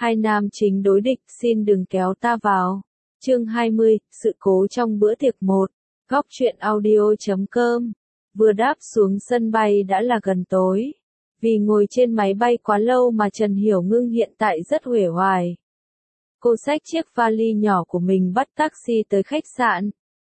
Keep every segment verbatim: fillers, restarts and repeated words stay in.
Hai nam chính đối địch, xin đừng kéo ta vào. Chương hai mươi, sự cố trong bữa tiệc một. Góc truyện audio chấm com. Vừa đáp xuống sân bay đã là gần tối. Vì ngồi trên máy bay quá lâu mà Trần Hiểu Ngưng hiện tại rất uể oải. Cô xách chiếc vali nhỏ của mình bắt taxi tới khách sạn.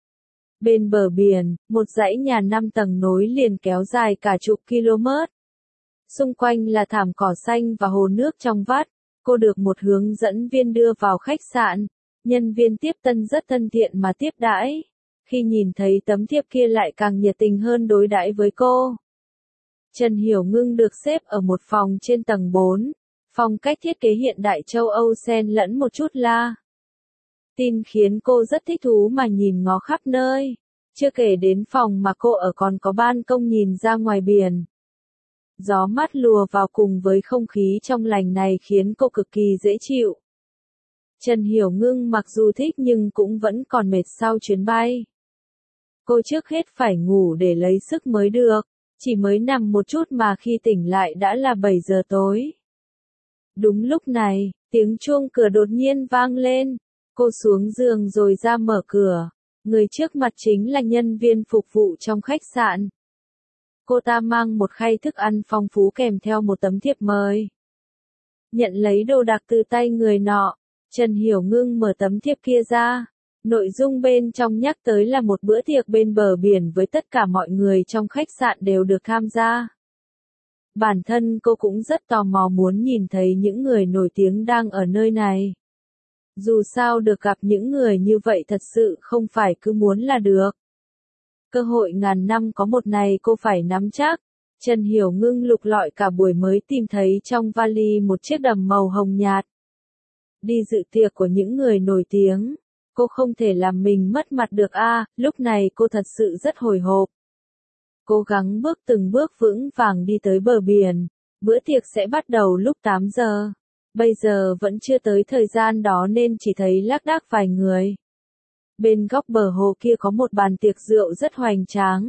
Bên bờ biển, một dãy nhà năm tầng nối liền kéo dài cả chục km. Xung quanh là thảm cỏ xanh và hồ nước trong vắt. Cô được một hướng dẫn viên đưa vào khách sạn. Nhân viên tiếp tân rất thân thiện mà tiếp đãi. Khi nhìn thấy tấm thiệp kia lại càng nhiệt tình hơn đối đãi với cô. Trần Hiểu Ngưng được xếp ở một phòng trên tầng bốn. Phong cách thiết kế hiện đại châu Âu xen lẫn một chút la tin khiến cô rất thích thú mà nhìn ngó khắp nơi. Chưa kể đến phòng mà cô ở còn có ban công nhìn ra ngoài biển. Gió mát lùa vào cùng với không khí trong lành này khiến cô cực kỳ dễ chịu. Trần Hiểu Ngưng mặc dù thích nhưng cũng vẫn còn mệt sau chuyến bay. Cô trước hết phải ngủ để lấy sức mới được. Chỉ mới nằm một chút mà khi tỉnh lại đã là bảy giờ tối. Đúng lúc này, tiếng chuông cửa đột nhiên vang lên. Cô xuống giường rồi ra mở cửa. Người trước mặt chính là nhân viên phục vụ trong khách sạn. Cô ta mang một khay thức ăn phong phú kèm theo một tấm thiệp mời. Nhận lấy đồ đạc từ tay người nọ, Trần Hiểu Ngưng mở tấm thiệp kia ra. Nội dung bên trong nhắc tới là một bữa tiệc bên bờ biển với tất cả mọi người trong khách sạn đều được tham gia. Bản thân cô cũng rất tò mò muốn nhìn thấy những người nổi tiếng đang ở nơi này. Dù sao được gặp những người như vậy thật sự không phải cứ muốn là được. Cơ hội ngàn năm có một này cô phải nắm chắc. Trần Hiểu Ngưng lục lọi cả buổi mới tìm thấy trong vali một chiếc đầm màu hồng nhạt. Đi dự tiệc của những người nổi tiếng. Cô không thể làm mình mất mặt được a. À, lúc này cô thật sự rất hồi hộp. Cố gắng bước từng bước vững vàng đi tới bờ biển. Bữa tiệc sẽ bắt đầu lúc tám giờ. Bây giờ vẫn chưa tới thời gian đó nên chỉ thấy lác đác vài người. Bên góc bờ hồ kia có một bàn tiệc rượu rất hoành tráng.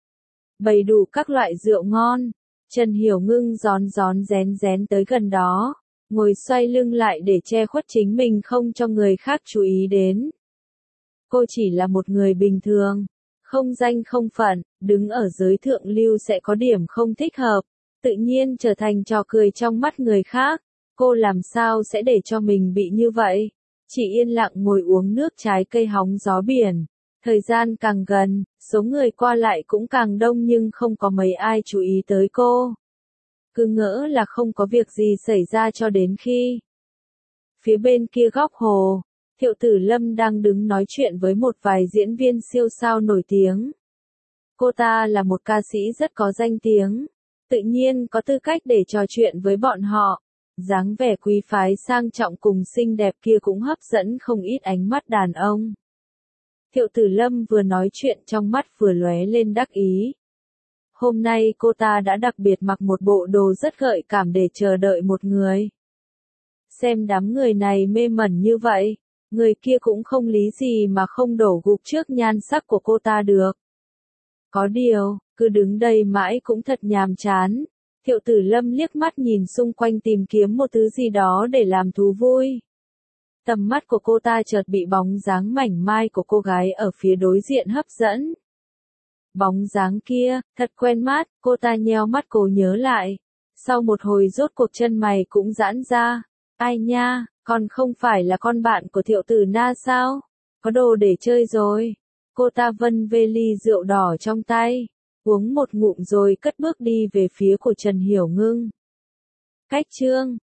Bày đủ các loại rượu ngon. Trần Hiểu Ngưng rón rón rén rén tới gần đó. Ngồi xoay lưng lại để che khuất chính mình không cho người khác chú ý đến. Cô chỉ là một người bình thường. Không danh không phận, đứng ở giới thượng lưu sẽ có điểm không thích hợp. Tự nhiên trở thành trò cười trong mắt người khác. Cô làm sao sẽ để cho mình bị như vậy? Chỉ yên lặng ngồi uống nước trái cây hóng gió biển. Thời gian càng gần, số người qua lại cũng càng đông nhưng không có mấy ai chú ý tới cô. Cứ ngỡ là không có việc gì xảy ra cho đến khi. Phía bên kia góc hồ, Thiệu Tử Lâm đang đứng nói chuyện với một vài diễn viên siêu sao nổi tiếng. Cô ta là một ca sĩ rất có danh tiếng. Tự nhiên có tư cách để trò chuyện với bọn họ. Dáng vẻ quý phái sang trọng cùng xinh đẹp kia cũng hấp dẫn không ít ánh mắt đàn ông. Thiệu Tử Lâm vừa nói chuyện trong mắt vừa lóe lên đắc ý. Hôm nay cô ta đã đặc biệt mặc một bộ đồ rất gợi cảm để chờ đợi một người. Xem đám người này mê mẩn như vậy, người kia cũng không lý gì mà không đổ gục trước nhan sắc của cô ta được. Có điều, cứ đứng đây mãi cũng thật nhàm chán. Thiệu Tử Lâm liếc mắt nhìn xung quanh tìm kiếm một thứ gì đó để làm thú vui. Tầm mắt của cô ta chợt bị bóng dáng mảnh mai của cô gái ở phía đối diện hấp dẫn. Bóng dáng kia, thật quen mắt, cô ta nheo mắt cố nhớ lại. Sau một hồi rốt cuộc chân mày cũng giãn ra. Ai nha, còn không phải là con bạn của Thiệu Tử Na sao? Có đồ để chơi rồi. Cô ta vân vê ly rượu đỏ trong tay. Uống một ngụm rồi cất bước đi về phía của Trần Hiểu Ngưng. Cách chương